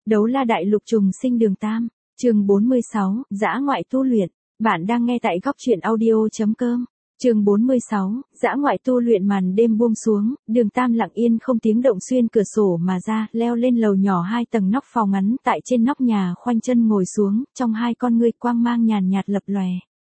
Đấu la đại lục trùng sinh đường Tam, chương 46, dã ngoại tu luyện. Bạn đang nghe tại góc truyện audio.com. Chương 46, dã ngoại tu luyện. Màn đêm buông xuống, đường Tam lặng yên không tiếng động xuyên cửa sổ mà ra, leo lên lầu nhỏ 2 tầng nóc phòng ngắn, tại trên nóc nhà khoanh chân ngồi xuống, trong hai con ngươi quang mang nhàn nhạt lập lòe.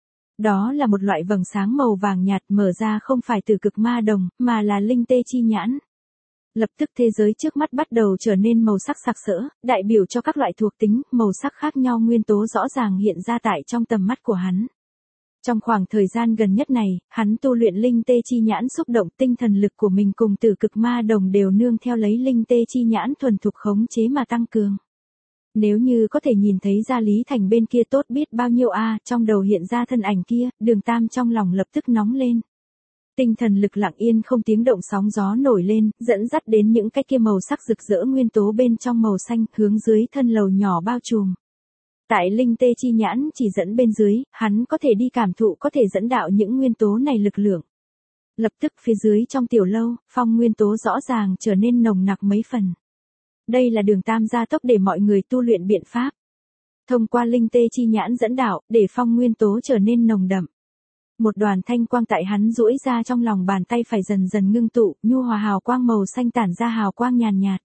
Đó là một loại vầng sáng màu vàng nhạt mở ra không phải từ cực ma đồng, mà là linh tê chi nhãn. Lập tức thế giới trước mắt bắt đầu trở nên màu sắc sặc sỡ, đại biểu cho các loại thuộc tính, màu sắc khác nhau nguyên tố rõ ràng hiện ra tại trong tầm mắt của hắn. Trong khoảng thời gian gần nhất này, hắn tu luyện linh tê chi nhãn xúc động tinh thần lực của mình cùng tử cực ma đồng đều nương theo lấy linh tê chi nhãn thuần thục khống chế mà tăng cường. Nếu như có thể nhìn thấy ra Lý Thành bên kia tốt biết bao nhiêu trong đầu hiện ra thân ảnh kia, đường Tam trong lòng lập tức nóng lên. Tinh thần lực lặng yên không tiếng động sóng gió nổi lên, dẫn dắt đến những cái kia màu sắc rực rỡ nguyên tố bên trong màu xanh, hướng dưới thân lầu nhỏ bao trùm. Tại linh tê chi nhãn chỉ dẫn bên dưới, hắn có thể đi cảm thụ, có thể dẫn đạo những nguyên tố này lực lượng. Lập tức phía dưới trong tiểu lâu, phong nguyên tố rõ ràng trở nên nồng nặc mấy phần. Đây là đường Tam gia tốc để mọi người tu luyện biện pháp. Thông qua linh tê chi nhãn dẫn đạo, để phong nguyên tố trở nên nồng đậm. Một đoàn thanh quang tại hắn duỗi ra trong lòng bàn tay phải dần dần ngưng tụ, nhu hòa hào quang màu xanh tản ra hào quang nhàn nhạt.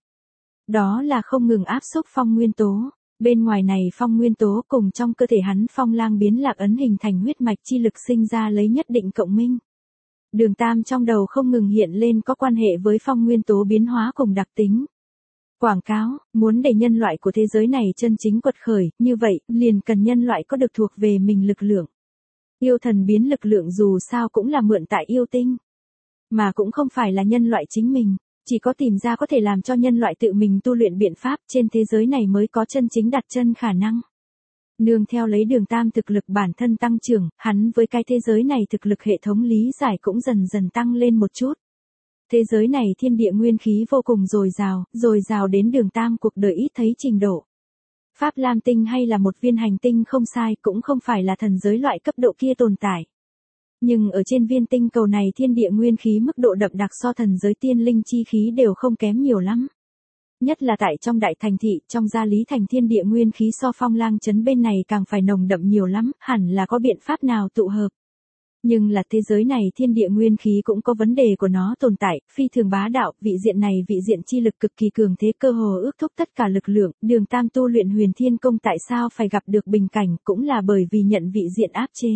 Đó là không ngừng áp xúc phong nguyên tố. Bên ngoài này phong nguyên tố cùng trong cơ thể hắn phong lang biến lạc ấn hình thành huyết mạch chi lực sinh ra lấy nhất định cộng minh. Đường Tam trong đầu không ngừng hiện lên có quan hệ với phong nguyên tố biến hóa cùng đặc tính. Quảng cáo, muốn để nhân loại của thế giới này chân chính quật khởi, như vậy, liền cần nhân loại có được thuộc về mình lực lượng. Yêu thần biến lực lượng dù sao cũng là mượn tại yêu tinh. Mà cũng không phải là nhân loại chính mình, chỉ có tìm ra có thể làm cho nhân loại tự mình tu luyện biện pháp trên thế giới này mới có chân chính đặt chân khả năng. Nương theo lấy đường Tam thực lực bản thân tăng trưởng, hắn với cái thế giới này thực lực hệ thống lý giải cũng dần dần tăng lên một chút. Thế giới này thiên địa nguyên khí vô cùng dồi dào đến đường Tam cuộc đời ít thấy trình độ. Pháp Lam tinh hay là một viên hành tinh không sai, cũng không phải là thần giới loại cấp độ kia tồn tại. Nhưng ở trên viên tinh cầu này thiên địa nguyên khí mức độ đậm đặc so thần giới tiên linh chi khí đều không kém nhiều lắm. Nhất là tại trong đại thành thị, trong gia Lý Thành thiên địa nguyên khí so phong lang trấn bên này càng phải nồng đậm nhiều lắm, hẳn là có biện pháp nào tụ hợp. Nhưng là thế giới này thiên địa nguyên khí cũng có vấn đề của nó tồn tại, phi thường bá đạo, vị diện này vị diện chi lực cực kỳ cường thế, cơ hồ ước thúc tất cả lực lượng. Đường Tam tu luyện huyền thiên công tại sao phải gặp được bình cảnh, cũng là bởi vì nhận vị diện áp chế.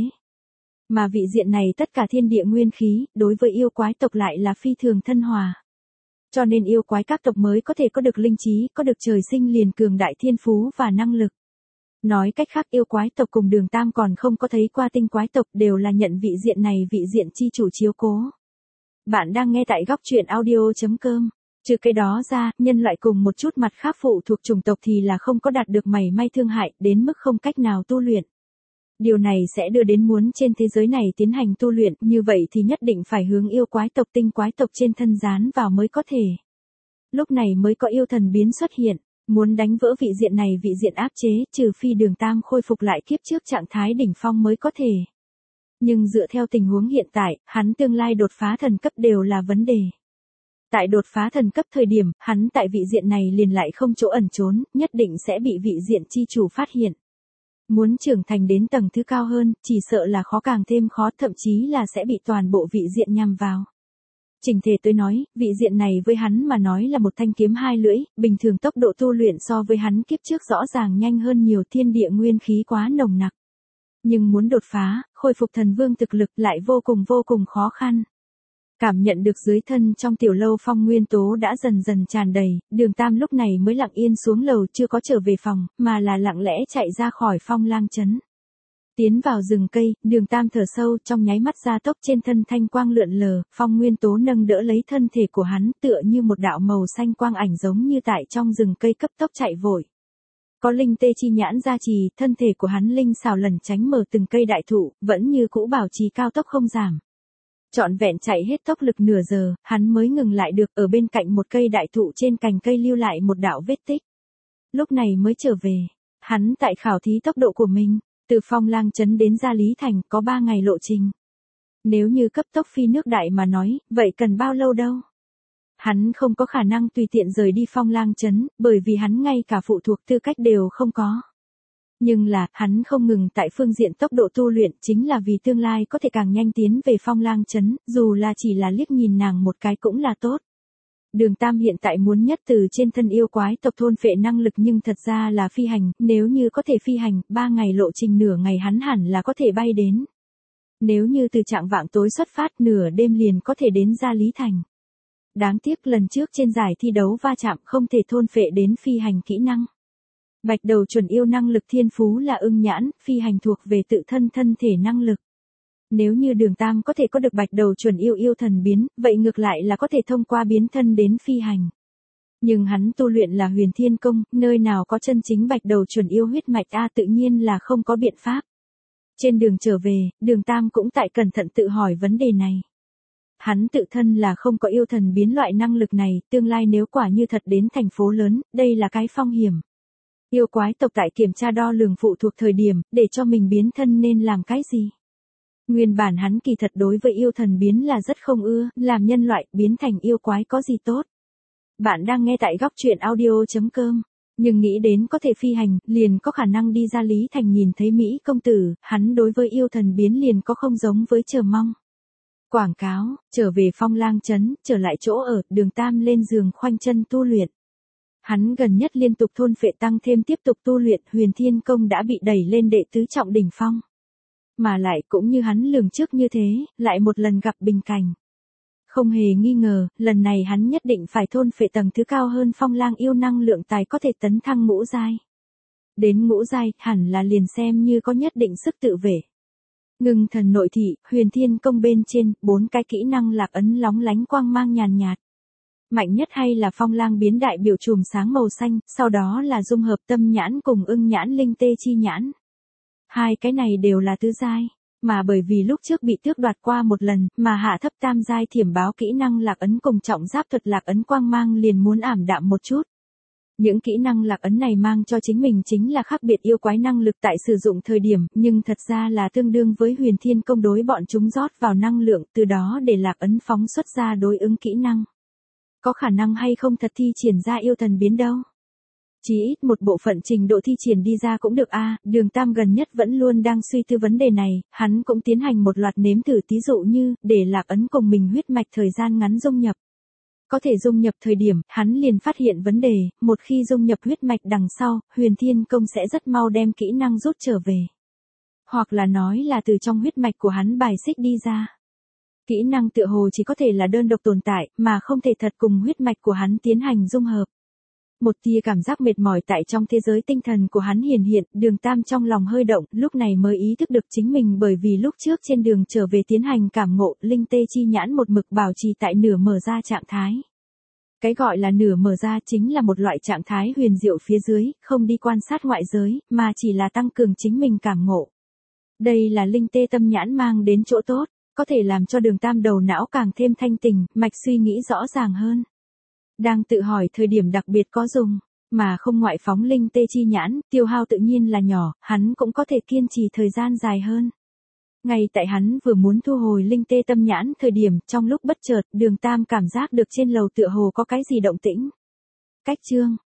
Mà vị diện này tất cả thiên địa nguyên khí, đối với yêu quái tộc lại là phi thường thân hòa. Cho nên yêu quái các tộc mới có thể có được linh trí, có được trời sinh liền cường đại thiên phú và năng lực. Nói cách khác yêu quái tộc cùng đường Tam còn không có thấy qua tinh quái tộc đều là nhận vị diện này vị diện chi chủ chiếu cố. Bạn đang nghe tại góc truyện audio.com. Trừ cái đó ra, nhân loại cùng một chút mặt khác phụ thuộc chủng tộc thì là không có đạt được mảy may thương hại, đến mức không cách nào tu luyện. Điều này sẽ đưa đến muốn trên thế giới này tiến hành tu luyện, như vậy thì nhất định phải hướng yêu quái tộc tinh quái tộc trên thân dán vào mới có thể. Lúc này mới có yêu thần biến xuất hiện, muốn đánh vỡ vị diện này vị diện áp chế, trừ phi đường Tam khôi phục lại kiếp trước trạng thái đỉnh phong mới có thể. Nhưng dựa theo tình huống hiện tại, hắn tương lai đột phá thần cấp đều là vấn đề. Tại đột phá thần cấp thời điểm, hắn tại vị diện này liền lại không chỗ ẩn trốn, nhất định sẽ bị vị diện chi chủ phát hiện. Muốn trưởng thành đến tầng thứ cao hơn, chỉ sợ là khó càng thêm khó, thậm chí là sẽ bị toàn bộ vị diện nhằm vào. Chỉnh thể tôi nói, vị diện này với hắn mà nói là một thanh kiếm hai lưỡi, bình thường tốc độ tu luyện so với hắn kiếp trước rõ ràng nhanh hơn nhiều, thiên địa nguyên khí quá nồng nặc. Nhưng muốn đột phá, khôi phục thần vương thực lực lại vô cùng khó khăn. Cảm nhận được dưới thân trong tiểu lâu phong nguyên tố đã dần dần tràn đầy, đường Tam lúc này mới lặng yên xuống lầu, chưa có trở về phòng, mà là lặng lẽ chạy ra khỏi phong lang trấn. Tiến vào rừng cây, đường Tam thở sâu, trong nháy mắt gia tốc trên thân thanh quang lượn lờ, phong nguyên tố nâng đỡ lấy thân thể của hắn tựa như một đạo màu xanh quang ảnh giống như tại trong rừng cây cấp tốc chạy vội. Có linh tê chi nhãn gia trì, thân thể của hắn linh xảo lẩn tránh mở từng cây đại thụ, vẫn như cũ bảo trì cao tốc không giảm. Trọn vẹn chạy hết tốc lực nửa giờ, hắn mới ngừng lại được ở bên cạnh một cây đại thụ trên cành cây lưu lại một đạo vết tích. Lúc này mới trở về, hắn tại khảo thí tốc độ của mình, từ phong lang trấn đến gia Lý Thành có 3 ngày lộ trình. Nếu như cấp tốc phi nước đại mà nói, vậy cần bao lâu đâu? Hắn không có khả năng tùy tiện rời đi Phong Lang trấn, bởi vì hắn ngay cả phụ thuộc tư cách đều không có. Nhưng là, hắn không ngừng tại phương diện tốc độ tu luyện chính là vì tương lai có thể càng nhanh tiến về Phong Lang trấn, dù là chỉ là liếc nhìn nàng một cái cũng là tốt. Đường Tam hiện tại muốn nhất từ trên thân yêu quái tộc thôn phệ năng lực nhưng thật ra là phi hành, nếu như có thể phi hành, 3 ngày lộ trình nửa ngày hắn hẳn là có thể bay đến. Nếu như từ trạng vạng tối xuất phát nửa đêm liền có thể đến Gia Lý Thành. Đáng tiếc lần trước trên giải thi đấu va chạm không thể thôn phệ đến phi hành kỹ năng. Bạch đầu chuẩn yêu năng lực thiên phú là ưng nhãn, phi hành thuộc về tự thân thân thể năng lực. Nếu như Đường Tam có thể có được bạch đầu chuẩn yêu yêu thần biến, vậy ngược lại là có thể thông qua biến thân đến phi hành. Nhưng hắn tu luyện là Huyền Thiên Công, nơi nào có chân chính bạch đầu chuẩn yêu huyết mạch tự nhiên là không có biện pháp. Trên đường trở về, Đường Tam cũng tại cẩn thận tự hỏi vấn đề này. Hắn tự thân là không có yêu thần biến loại năng lực này, tương lai nếu quả như thật đến thành phố lớn, đây là cái phong hiểm. Yêu quái tộc tại kiểm tra đo lường phụ thuộc thời điểm, để cho mình biến thân nên làm cái gì? Nguyên bản hắn kỳ thật đối với yêu thần biến là rất không ưa, làm nhân loại biến thành yêu quái có gì tốt. Bạn đang nghe tại góc truyện audio.com, nhưng nghĩ đến có thể phi hành, liền có khả năng đi Gia Lý Thành nhìn thấy Mỹ công tử, hắn đối với yêu thần biến liền có không giống với chờ mong. Quảng cáo, trở về Phong Lang trấn, trở lại chỗ ở, Đường Tam lên giường khoanh chân tu luyện. Hắn gần nhất liên tục thôn phệ tăng thêm tiếp tục tu luyện, Huyền Thiên Công đã bị đẩy lên đệ tứ trọng đỉnh phong. Mà lại cũng như hắn lường trước như thế, lại một lần gặp bình cảnh. Không hề nghi ngờ, lần này hắn nhất định phải thôn phệ tầng thứ cao hơn Phong Lang yêu năng lượng tài có thể tấn thăng ngũ giai. Đến ngũ giai, hẳn là liền xem như có nhất định sức tự vệ. Ngưng thần nội thị, Huyền Thiên Công bên trên, 4 cái kỹ năng lạc ấn lóng lánh quang mang nhàn nhạt. Mạnh nhất hay là Phong Lang biến đại biểu chùm sáng màu xanh, sau đó là dung hợp tâm nhãn cùng ưng nhãn linh tê chi nhãn. Hai cái này đều là tứ giai, mà bởi vì lúc trước bị tước đoạt qua một lần, mà hạ thấp tam giai thiểm báo kỹ năng lạc ấn cùng trọng giáp thuật lạc ấn quang mang liền muốn ảm đạm một chút. Những kỹ năng lạc ấn này mang cho chính mình chính là khác biệt yêu quái năng lực tại sử dụng thời điểm, nhưng thật ra là tương đương với Huyền Thiên Công đối bọn chúng rót vào năng lượng, từ đó để lạc ấn phóng xuất ra đối ứng kỹ năng. Có khả năng hay không thật thi triển ra yêu thần biến đâu. Chỉ ít một bộ phận trình độ thi triển đi ra cũng được Đường Tam gần nhất vẫn luôn đang suy tư vấn đề này, hắn cũng tiến hành một loạt nếm thử thí dụ như, để lạc ấn cùng mình huyết mạch thời gian ngắn dung nhập. Có thể dung nhập thời điểm, hắn liền phát hiện vấn đề, một khi dung nhập huyết mạch đằng sau, Huyền Thiên Công sẽ rất mau đem kỹ năng rút trở về. Hoặc là nói là từ trong huyết mạch của hắn bài xích đi ra. Kỹ năng tựa hồ chỉ có thể là đơn độc tồn tại, mà không thể thật cùng huyết mạch của hắn tiến hành dung hợp. Một tia cảm giác mệt mỏi tại trong thế giới tinh thần của hắn hiển hiện, Đường Tam trong lòng hơi động, lúc này mới ý thức được chính mình bởi vì lúc trước trên đường trở về tiến hành cảm ngộ, linh tê chi nhãn một mực bảo trì tại nửa mở ra trạng thái. Cái gọi là nửa mở ra chính là một loại trạng thái huyền diệu phía dưới, không đi quan sát ngoại giới, mà chỉ là tăng cường chính mình cảm ngộ. Đây là linh tê tâm nhãn mang đến chỗ tốt, có thể làm cho Đường Tam đầu não càng thêm thanh tỉnh, mạch suy nghĩ rõ ràng hơn. Đang tự hỏi thời điểm đặc biệt có dùng, mà không ngoại phóng linh tê chi nhãn, tiêu hao tự nhiên là nhỏ, hắn cũng có thể kiên trì thời gian dài hơn. Ngay tại hắn vừa muốn thu hồi linh tê tâm nhãn thời điểm, trong lúc bất chợt, Đường Tam cảm giác được trên lầu tựa hồ có cái gì động tĩnh. Cách chương,